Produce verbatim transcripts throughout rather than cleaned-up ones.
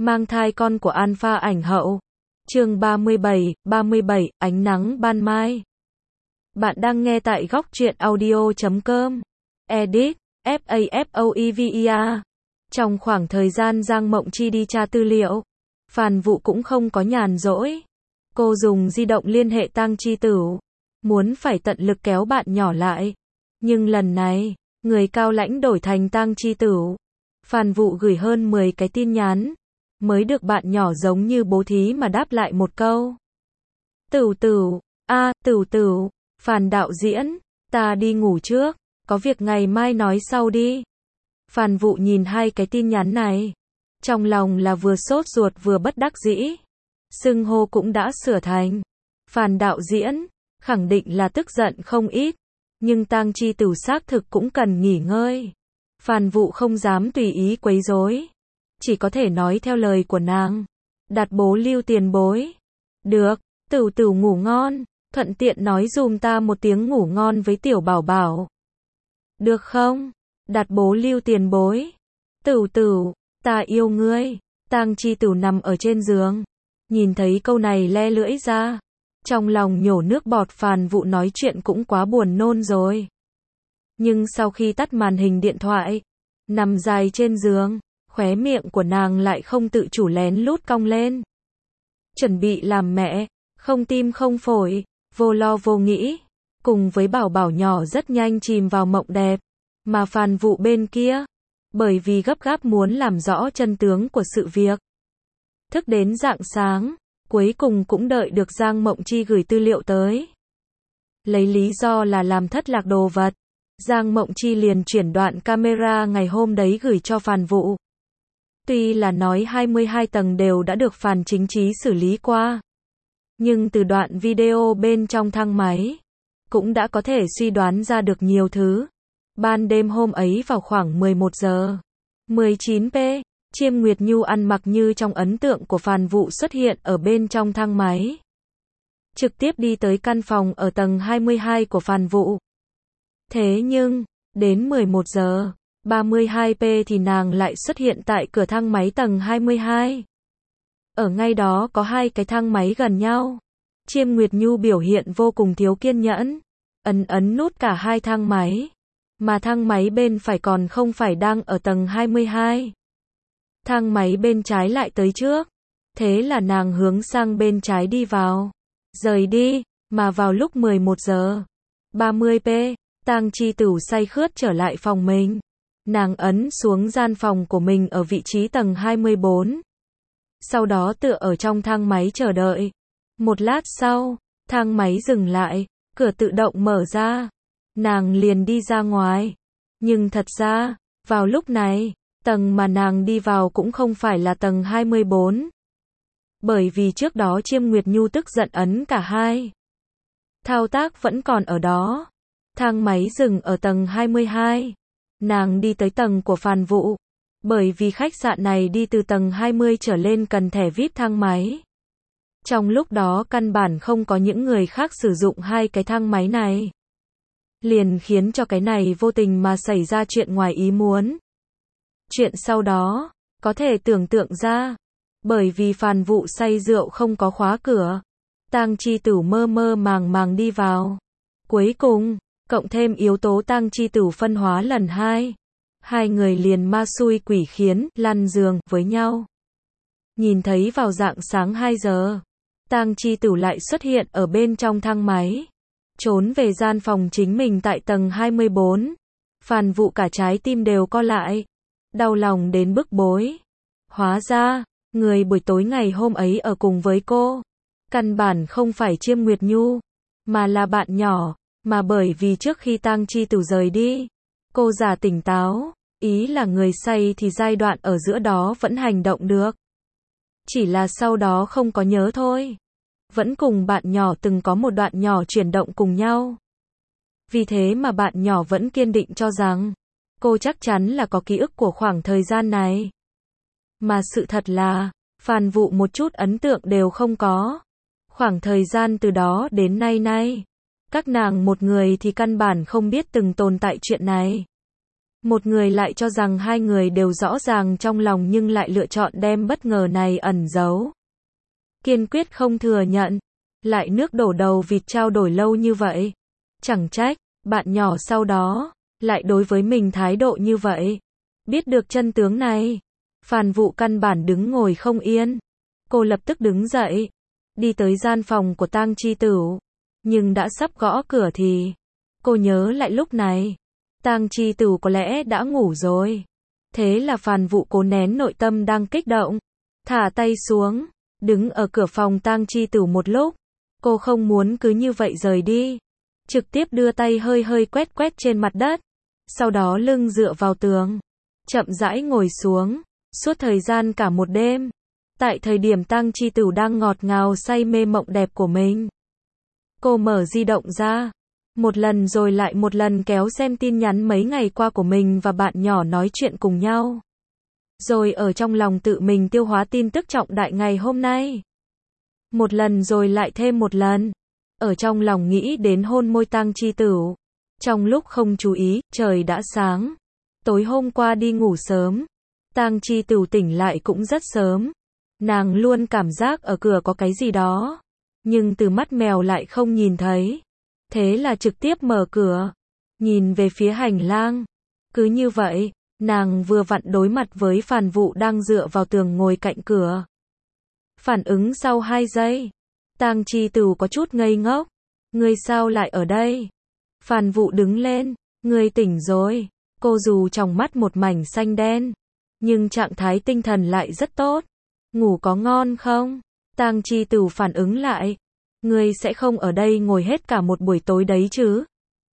Mang thai con của Alpha ảnh hậu. Chương ba mươi bảy, ba mươi bảy, ánh nắng ban mai. Bạn đang nghe tại góc truyện audio chấm com. Edit, F A F O E V E R. Trong khoảng thời gian Giang Mộng Chi đi tra tư liệu, Phàn Vụ cũng không có nhàn rỗi. Cô dùng di động liên hệ Tang Chi Tửu, muốn phải tận lực kéo bạn nhỏ lại. Nhưng lần này, người cao lãnh đổi thành Tang Chi Tửu. Phàn Vụ gửi hơn mười cái tin nhắn, mới được bạn nhỏ giống như bố thí mà đáp lại một câu. Tửu Tửu, a, à, Tửu Tửu, Phàn đạo diễn, ta đi ngủ trước, có việc ngày mai nói sau đi. Phàn Vụ nhìn hai cái tin nhắn này, trong lòng là vừa sốt ruột vừa bất đắc dĩ. Xưng hô cũng đã sửa thành Phàn đạo diễn, khẳng định là tức giận không ít, nhưng Tang Chi Tửu xác thực cũng cần nghỉ ngơi. Phàn Vụ không dám tùy ý quấy rối, chỉ có thể nói theo lời của nàng. Đặt bố lưu tiền bối. Được, Tửu Tửu ngủ ngon, thuận tiện nói dùm ta một tiếng ngủ ngon với tiểu bảo bảo. Được không? Đặt bố lưu tiền bối. Tửu Tửu, ta yêu ngươi. Tang Chi Tửu nằm ở trên giường, nhìn thấy câu này le lưỡi ra, trong lòng nhổ nước bọt. Phàn Vụ nói chuyện cũng quá buồn nôn rồi. Nhưng sau khi tắt màn hình điện thoại, nằm dài trên giường, khóe miệng của nàng lại không tự chủ lén lút cong lên. Chuẩn bị làm mẹ, không tim không phổi, vô lo vô nghĩ, cùng với bảo bảo nhỏ rất nhanh chìm vào mộng đẹp. Mà Phàn Vụ bên kia, bởi vì gấp gáp muốn làm rõ chân tướng của sự việc, thức đến rạng sáng, cuối cùng cũng đợi được Giang Mộng Chi gửi tư liệu tới. Lấy lý do là làm thất lạc đồ vật, Giang Mộng Chi liền chuyển đoạn camera ngày hôm đấy gửi cho Phàn Vụ. Tuy là nói hai mươi hai tầng đều đã được Phàn Chính Trí xử lý qua, nhưng từ đoạn video bên trong thang máy, cũng đã có thể suy đoán ra được nhiều thứ. Ban đêm hôm ấy vào khoảng mười một giờ mười chín phút, Chiêm Nguyệt Nhu ăn mặc như trong ấn tượng của Phàn Vụ xuất hiện ở bên trong thang máy, trực tiếp đi tới căn phòng ở tầng hai mươi hai của Phàn Vụ. Thế nhưng, đến mười một giờ ba mươi hai phút thì nàng lại xuất hiện tại cửa thang máy tầng hai mươi hai. Ở ngay đó có hai cái thang máy gần nhau. Chiêm Nguyệt Nhu biểu hiện vô cùng thiếu kiên nhẫn, ấn ấn nút cả hai thang máy, mà thang máy bên phải còn không phải đang ở tầng hai mươi hai. Thang máy bên trái lại tới trước. Thế là nàng hướng sang bên trái đi vào, rời đi, mà vào lúc mười một giờ ba mươi phút, Tang Chi Tửu say khướt trở lại phòng mình. Nàng ấn xuống gian phòng của mình ở vị trí tầng hai mươi bốn. Sau đó tựa ở trong thang máy chờ đợi. Một lát sau, thang máy dừng lại, cửa tự động mở ra. Nàng liền đi ra ngoài. Nhưng thật ra, vào lúc này, tầng mà nàng đi vào cũng không phải là tầng hai mươi bốn. Bởi vì trước đó Chiêm Nguyệt Nhu tức giận ấn cả hai thao tác vẫn còn ở đó. Thang máy dừng ở tầng hai mươi hai. Nàng đi tới tầng của Phàn Vụ. Bởi vì khách sạn này đi từ tầng hai mươi trở lên cần thẻ vi ai pi thang máy. Trong lúc đó căn bản không có những người khác sử dụng hai cái thang máy này, liền khiến cho cái này vô tình mà xảy ra chuyện ngoài ý muốn. Chuyện sau đó, có thể tưởng tượng ra, bởi vì Phàn Vụ say rượu không có khóa cửa, Tang Chi Tửu mơ mơ màng màng đi vào. Cuối cùng, cộng thêm yếu tố Tang Chi Tửu phân hóa lần hai, hai người liền ma xui quỷ khiến, lăn giường với nhau. Nhìn thấy vào rạng sáng hai giờ, Tang Chi Tửu lại xuất hiện ở bên trong thang máy, trốn về gian phòng chính mình tại tầng hai mươi bốn. Phàn Vụ cả trái tim đều co lại, đau lòng đến bức bối. Hóa ra, người buổi tối ngày hôm ấy ở cùng với cô, căn bản không phải Chiêm Nguyệt Nhu, mà là bạn nhỏ. Mà bởi vì trước khi Tang Chi Tửu rời đi, cô giả tỉnh táo, ý là người say thì giai đoạn ở giữa đó vẫn hành động được. Chỉ là sau đó không có nhớ thôi. Vẫn cùng bạn nhỏ từng có một đoạn nhỏ chuyển động cùng nhau. Vì thế mà bạn nhỏ vẫn kiên định cho rằng, cô chắc chắn là có ký ức của khoảng thời gian này. Mà sự thật là, Phàn Vụ một chút ấn tượng đều không có. Khoảng thời gian từ đó đến nay nay, các nàng một người thì căn bản không biết từng tồn tại chuyện này. Một người lại cho rằng hai người đều rõ ràng trong lòng nhưng lại lựa chọn đem bất ngờ này ẩn giấu. Kiên quyết không thừa nhận. Lại nước đổ đầu vịt trao đổi lâu như vậy. Chẳng trách, bạn nhỏ sau đó, lại đối với mình thái độ như vậy. Biết được chân tướng này, Phàn Vụ căn bản đứng ngồi không yên. Cô lập tức đứng dậy, đi tới gian phòng của Tang Chi Tửu. Nhưng đã sắp gõ cửa thì, cô nhớ lại lúc này, Tang Chi Tửu có lẽ đã ngủ rồi. Thế là Phàn Vụ cố nén nội tâm đang kích động, thả tay xuống, đứng ở cửa phòng Tang Chi Tửu một lúc. Cô không muốn cứ như vậy rời đi. Trực tiếp đưa tay hơi hơi quét quét trên mặt đất. Sau đó lưng dựa vào tường. Chậm rãi ngồi xuống. Suốt thời gian cả một đêm. Tại thời điểm Tang Chi Tửu đang ngọt ngào say mê mộng đẹp của mình. Cô mở di động ra. Một lần rồi lại một lần kéo xem tin nhắn mấy ngày qua của mình và bạn nhỏ nói chuyện cùng nhau. Rồi ở trong lòng tự mình tiêu hóa tin tức trọng đại ngày hôm nay. Một lần rồi lại thêm một lần. Ở trong lòng nghĩ đến hôn môi Tang Chi Tửu. Trong lúc không chú ý, trời đã sáng. Tối hôm qua đi ngủ sớm. Tang Chi Tửu tỉnh lại cũng rất sớm. Nàng luôn cảm giác ở cửa có cái gì đó. Nhưng từ mắt mèo lại không nhìn thấy. Thế là trực tiếp mở cửa. Nhìn về phía hành lang. Cứ như vậy, nàng vừa vặn đối mặt với Phàn Vụ đang dựa vào tường ngồi cạnh cửa. Phản ứng sau hai giây. Tang Chi Tửu có chút ngây ngốc. Ngươi sao lại ở đây? Phàn Vụ đứng lên. Ngươi tỉnh rồi. Cô dù trong mắt một mảnh xanh đen. Nhưng trạng thái tinh thần lại rất tốt. Ngủ có ngon không? Tang Chi Tửu phản ứng lại. Ngươi sẽ không ở đây ngồi hết cả một buổi tối đấy chứ?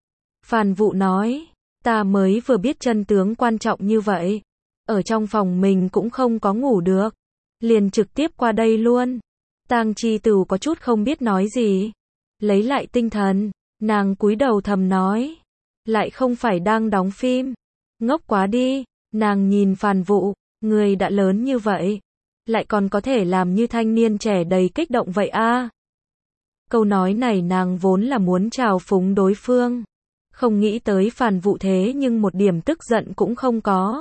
Phàn Vụ nói. Ta mới vừa biết chân tướng quan trọng như vậy. Ở trong phòng mình cũng không có ngủ được. Liền trực tiếp qua đây luôn. Tang Chi Tửu có chút không biết nói gì. Lấy lại tinh thần, nàng cúi đầu thầm nói. Lại không phải đang đóng phim. Ngốc quá đi. Nàng nhìn Phàn Vụ. Người đã lớn như vậy. Lại còn có thể làm như thanh niên trẻ đầy kích động vậy a. Câu nói này nàng vốn là muốn trào phúng đối phương. Không nghĩ tới Phàn Vụ thế nhưng một điểm tức giận cũng không có.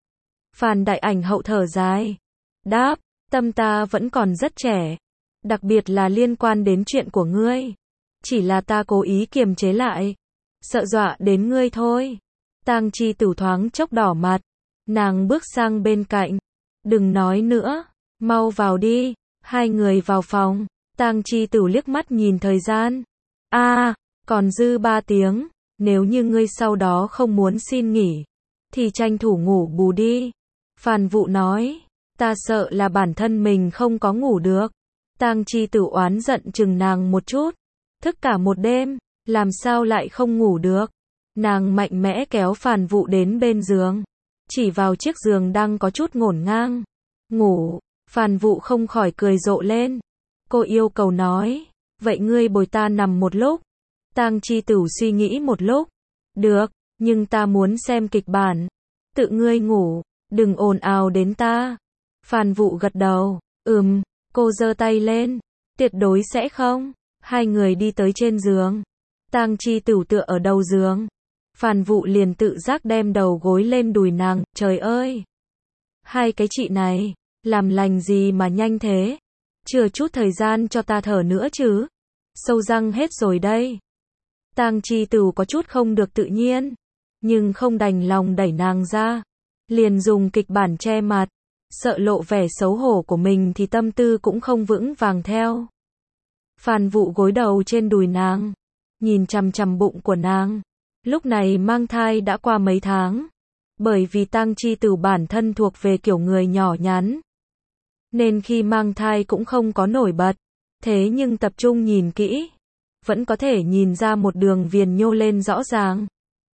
Phàn Đại Ảnh Hậu thở dài. Đáp, tâm ta vẫn còn rất trẻ. Đặc biệt là liên quan đến chuyện của ngươi. Chỉ là ta cố ý kiềm chế lại. Sợ dọa đến ngươi thôi. Tang Chi Tửu thoáng chốc đỏ mặt. Nàng bước sang bên cạnh. Đừng nói nữa. Mau vào đi. Hai người vào phòng. Tang Chi Tửu liếc mắt nhìn thời gian. A, à, còn dư ba tiếng. Nếu như ngươi sau đó không muốn xin nghỉ. Thì tranh thủ ngủ bù đi. Phàn Vụ nói. Ta sợ là bản thân mình không có ngủ được. Tang Chi Tửu oán giận chừng nàng một chút. Thức cả một đêm, làm sao lại không ngủ được. Nàng mạnh mẽ kéo Phàn Vụ đến bên giường. Chỉ vào chiếc giường đang có chút ngổn ngang. Ngủ, Phàn Vụ không khỏi cười rộ lên. Cô yêu cầu nói. Vậy ngươi bồi ta nằm một lúc. Tang Chi Tửu suy nghĩ một lúc. Được, nhưng ta muốn xem kịch bản. Tự ngươi ngủ, đừng ồn ào đến ta. Phàn Vụ gật đầu. Ừm, cô giơ tay lên. Tuyệt đối sẽ không. Hai người đi tới trên giường. Tang Chi Tửu tựa ở đầu giường. Phàn Vụ liền tự giác đem đầu gối lên đùi nàng. Trời ơi! Hai cái chị này, làm lành gì mà nhanh thế? Chưa chút thời gian cho ta thở nữa chứ. Sâu răng hết rồi đây. Tang Chi Tửu có chút không được tự nhiên. Nhưng không đành lòng đẩy nàng ra. Liền dùng kịch bản che mặt. Sợ lộ vẻ xấu hổ của mình thì tâm tư cũng không vững vàng theo. Phàn Vụ gối đầu trên đùi nàng. Nhìn chằm chằm bụng của nàng. Lúc này mang thai đã qua mấy tháng. Bởi vì Tang Chi Tửu bản thân thuộc về kiểu người nhỏ nhắn. Nên khi mang thai cũng không có nổi bật. Thế nhưng tập trung nhìn kỹ. Vẫn có thể nhìn ra một đường viền nhô lên rõ ràng.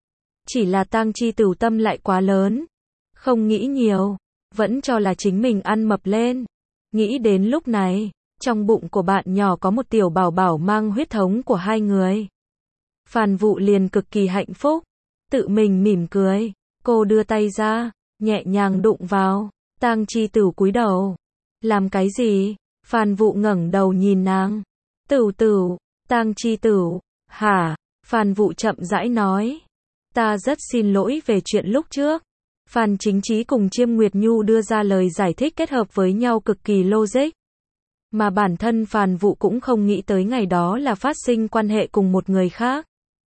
Chỉ là Tang Chi Tửu tâm lại quá lớn. Không nghĩ nhiều. Vẫn cho là chính mình ăn mập lên. Nghĩ đến lúc này. Trong bụng của bạn nhỏ có một tiểu bảo bảo mang huyết thống của hai người. Phàn Vụ liền cực kỳ hạnh phúc. Tự mình mỉm cười. Cô đưa tay ra. Nhẹ nhàng đụng vào. Tang Chi Tửu cúi đầu. Làm cái gì? Phàn Vụ ngẩng đầu nhìn nàng. Tửu tửu. Tang Chi Tửu. Hả? Phàn Vụ chậm rãi nói. Ta rất xin lỗi về chuyện lúc trước. Phan Chính Trí cùng Chiêm Nguyệt Nhu đưa ra lời giải thích kết hợp với nhau cực kỳ logic. Mà bản thân Phàn Vũ cũng không nghĩ tới ngày đó là phát sinh quan hệ cùng một người khác.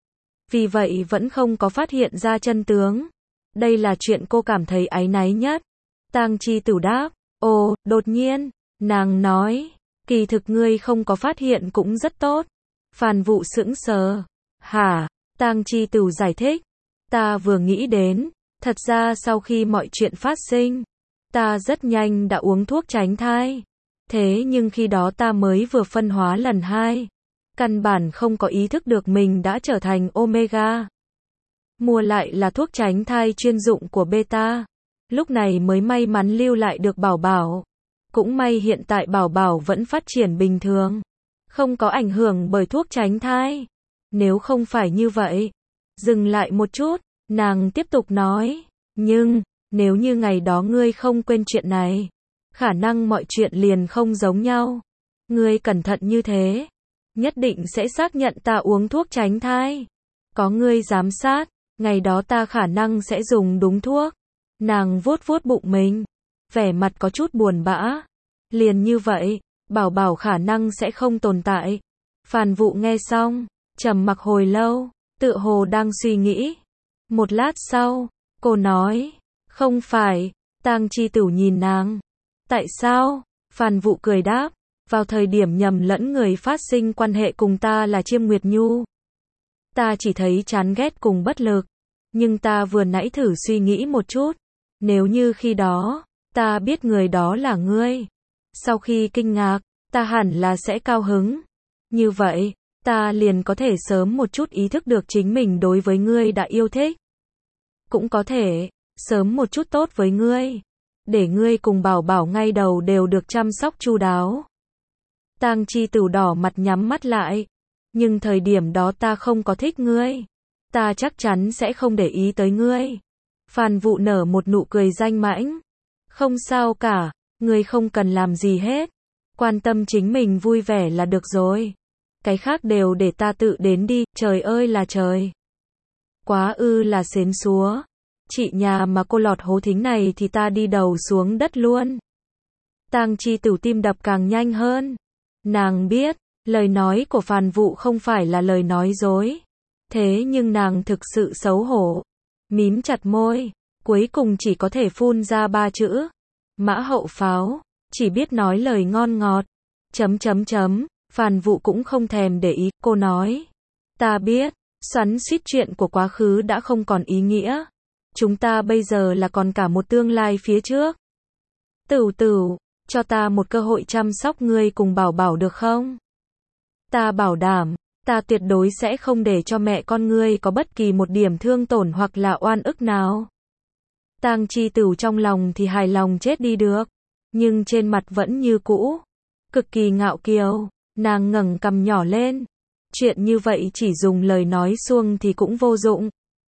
Vì vậy vẫn không có phát hiện ra chân tướng. Đây là chuyện cô cảm thấy áy náy nhất. Tang Chi Tử đáp, ồ, đột nhiên, nàng nói, kỳ thực ngươi không có phát hiện cũng rất tốt. Phàn Vũ sững sờ, hả? Tang Chi Tử giải thích, ta vừa nghĩ đến, thật ra sau khi mọi chuyện phát sinh, ta rất nhanh đã uống thuốc tránh thai. Thế nhưng khi đó ta mới vừa phân hóa lần hai. Căn bản không có ý thức được mình đã trở thành Omega. Mua lại là thuốc tránh thai chuyên dụng của Beta. Lúc này mới may mắn lưu lại được Bảo Bảo. Cũng may hiện tại Bảo Bảo vẫn phát triển bình thường. Không có ảnh hưởng bởi thuốc tránh thai. Nếu không phải như vậy. Dừng lại một chút, nàng tiếp tục nói. Nhưng, nếu như ngày đó ngươi không quên chuyện này, khả năng mọi chuyện liền không giống nhau. Ngươi cẩn thận như thế, nhất định sẽ xác nhận ta uống thuốc tránh thai. Có ngươi giám sát, ngày đó ta khả năng sẽ dùng đúng thuốc. Nàng vuốt vuốt bụng mình, vẻ mặt có chút buồn bã. Liền như vậy, Bảo Bảo khả năng sẽ không tồn tại. Phàn Vũ nghe xong, trầm mặc hồi lâu, tựa hồ đang suy nghĩ. Một lát sau, cô nói, không phải. Tang Chi Tử nhìn nàng. Tại sao? Phàn Vũ cười đáp, vào thời điểm nhầm lẫn người phát sinh quan hệ cùng ta là Chiêm Nguyệt Nhu. Ta chỉ thấy chán ghét cùng bất lực. Nhưng ta vừa nãy thử suy nghĩ một chút. Nếu như khi đó, ta biết người đó là ngươi. Sau khi kinh ngạc, ta hẳn là sẽ cao hứng. Như vậy, ta liền có thể sớm một chút ý thức được chính mình đối với ngươi đã yêu thích. Cũng có thể, sớm một chút tốt với ngươi. Để ngươi cùng Bảo Bảo ngay đầu đều được chăm sóc chu đáo. Tang Chi Tử đỏ mặt nhắm mắt lại. Nhưng thời điểm đó ta không có thích ngươi. Ta chắc chắn sẽ không để ý tới ngươi. Phàn Vũ nở một nụ cười danh mãnh. Không sao cả, ngươi không cần làm gì hết. Quan tâm chính mình vui vẻ là được rồi. Cái khác đều để ta tự đến đi, trời ơi là trời. Quá ư là xến xúa. Chị nhà mà cô lọt hố thính này thì ta đi đầu xuống đất luôn. Tang Chi Tử tim đập càng nhanh hơn. Nàng biết, lời nói của Phàn Vũ không phải là lời nói dối. Thế nhưng nàng thực sự xấu hổ. Mím chặt môi, cuối cùng chỉ có thể phun ra ba chữ. Mã hậu pháo, chỉ biết nói lời ngon ngọt. Chấm chấm chấm, Phàn Vũ cũng không thèm để ý, cô nói. Ta biết, xoắn xuýt chuyện của quá khứ đã không còn ý nghĩa. Chúng ta bây giờ là còn cả một tương lai phía trước. Tửu Tửu, cho ta một cơ hội chăm sóc ngươi cùng Bảo Bảo được không? Ta bảo đảm, ta tuyệt đối sẽ không để cho mẹ con ngươi có bất kỳ một điểm thương tổn hoặc là oan ức nào. Tang Chi Tử trong lòng thì hài lòng chết đi được, nhưng trên mặt vẫn như cũ, cực kỳ ngạo kiều. Nàng ngẩng cằm nhỏ lên. Chuyện như vậy chỉ dùng lời nói suông thì cũng vô dụng.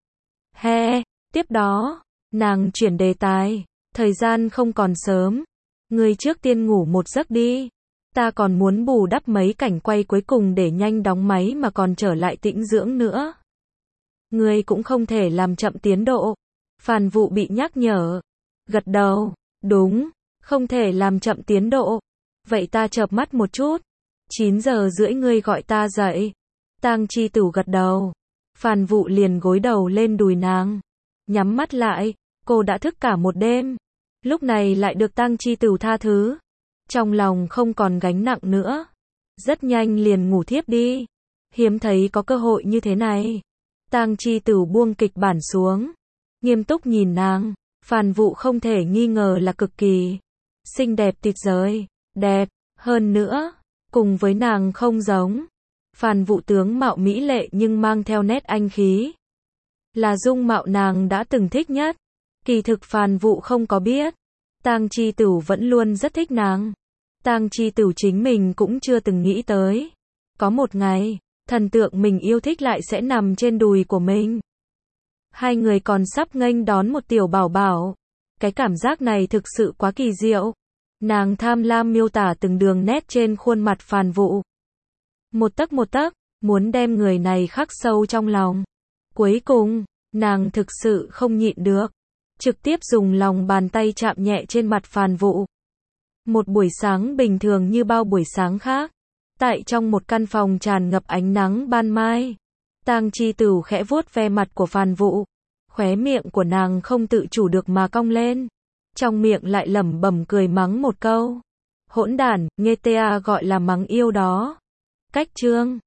He, tiếp đó, nàng chuyển đề tài, thời gian không còn sớm, ngươi trước tiên ngủ một giấc đi. Ta còn muốn bù đắp mấy cảnh quay cuối cùng để nhanh đóng máy mà còn trở lại tĩnh dưỡng nữa. Ngươi cũng không thể làm chậm tiến độ. Phàn Vũ bị nhắc nhở. Gật đầu, đúng, không thể làm chậm tiến độ. Vậy ta chợp mắt một chút. chín giờ rưỡi ngươi gọi ta dậy. Tang Chi Tử gật đầu. Phàn Vũ liền gối đầu lên đùi nàng. Nhắm mắt lại, cô đã thức cả một đêm. Lúc này lại được Tang Chi Tử tha thứ. Trong lòng không còn gánh nặng nữa. Rất nhanh liền ngủ thiếp đi. Hiếm thấy có cơ hội như thế này. Tang Chi Tử buông kịch bản xuống. Nghiêm túc nhìn nàng. Phàn Vũ không thể nghi ngờ là cực kỳ xinh đẹp tuyệt vời. Đẹp, hơn nữa, cùng với nàng không giống. Phàn Vũ tướng mạo mỹ lệ nhưng mang theo nét anh khí. Là dung mạo nàng đã từng thích nhất. Kỳ thực Phàn Vũ không có biết. Tang Chi Tử vẫn luôn rất thích nàng. Tang Chi Tử chính mình cũng chưa từng nghĩ tới. Có một ngày, thần tượng mình yêu thích lại sẽ nằm trên đùi của mình. Hai người còn sắp nghênh đón một tiểu bảo bảo. Cái cảm giác này thực sự quá kỳ diệu. Nàng tham lam miêu tả từng đường nét trên khuôn mặt Phàn Vũ. Một tấc một tấc, muốn đem người này khắc sâu trong lòng. Cuối cùng, Nàng thực sự không nhịn được, trực tiếp dùng lòng bàn tay chạm nhẹ trên mặt Phàn Vũ. Một buổi sáng bình thường như bao buổi sáng khác, tại trong một căn phòng tràn ngập ánh nắng ban mai, Tang Chi Tửu khẽ vuốt ve mặt của Phàn Vũ, khóe miệng của nàng không tự chủ được mà cong lên, trong miệng lại lẩm bẩm cười mắng một câu. Hỗn đản, nghe ta gọi là mắng yêu đó. Cách chương